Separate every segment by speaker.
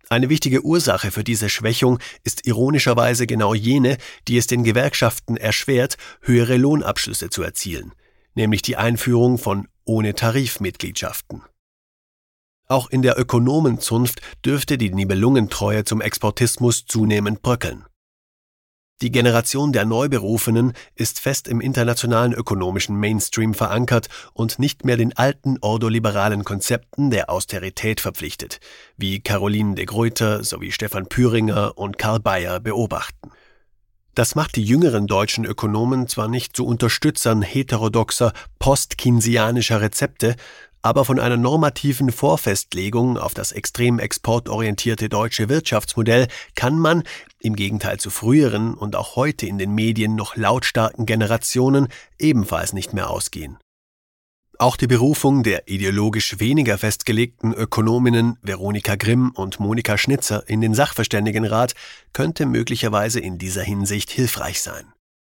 Speaker 1: Eine wichtige Ursache für diese Schwächung ist ironischerweise genau jene, die es den Gewerkschaften erschwert, höhere Lohnabschlüsse zu erzielen, nämlich die Einführung von Ohne-Tarif-Mitgliedschaften. Auch in der Ökonomenzunft dürfte die Nibelungentreue zum Exportismus zunehmend bröckeln. Die Generation der Neuberufenen ist fest im internationalen ökonomischen Mainstream verankert und nicht mehr den alten ordoliberalen Konzepten der Austerität verpflichtet, wie Caroline de Gruyter sowie Stefan Püringer und Karl Bayer beobachten. Das macht die jüngeren deutschen Ökonomen zwar nicht zu Unterstützern heterodoxer, post-keynesianischer Rezepte, aber von einer normativen Vorfestlegung auf das extrem exportorientierte deutsche Wirtschaftsmodell kann man, im Gegenteil zu früheren und auch heute in den Medien noch lautstarken Generationen, ebenfalls nicht mehr ausgehen. Auch die Berufung der ideologisch weniger festgelegten Ökonominnen Veronika Grimm und Monika Schnitzer in den Sachverständigenrat könnte möglicherweise in dieser Hinsicht hilfreich sein.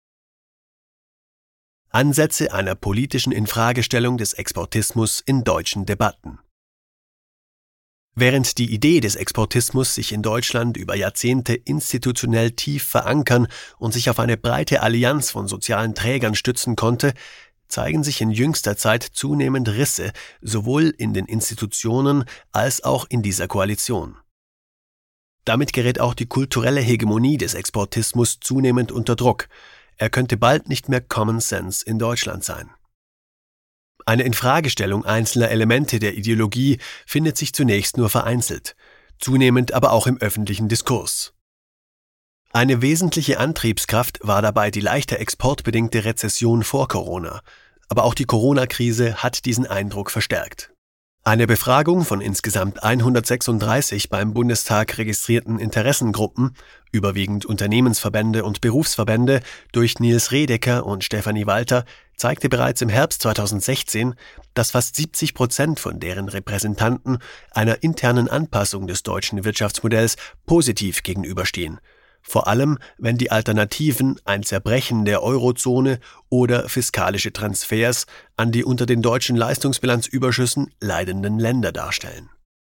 Speaker 1: Ansätze einer politischen Infragestellung des Exportismus in deutschen Debatten. Während die Idee des Exportismus sich in Deutschland über Jahrzehnte institutionell tief verankern und sich auf eine breite Allianz von sozialen Trägern stützen konnte, zeigen sich in jüngster Zeit zunehmend Risse, sowohl in den Institutionen als auch in dieser Koalition. Damit gerät auch die kulturelle Hegemonie des Exportismus zunehmend unter Druck. Er könnte bald nicht mehr Common Sense in Deutschland sein. Eine Infragestellung einzelner Elemente der Ideologie findet sich zunächst nur vereinzelt, zunehmend aber auch im öffentlichen Diskurs. Eine wesentliche Antriebskraft war dabei die leichter exportbedingte Rezession vor Corona, aber auch die Corona-Krise hat diesen Eindruck verstärkt. Eine Befragung von insgesamt 136 beim Bundestag registrierten Interessengruppen, überwiegend Unternehmensverbände und Berufsverbände, durch Nils Redeker und Stefanie Walter, zeigte bereits im Herbst 2016, dass fast 70% von deren Repräsentanten einer internen Anpassung des deutschen Wirtschaftsmodells positiv gegenüberstehen. Vor allem, wenn die Alternativen ein Zerbrechen der Eurozone oder fiskalische Transfers an die unter den deutschen Leistungsbilanzüberschüssen leidenden Länder darstellen.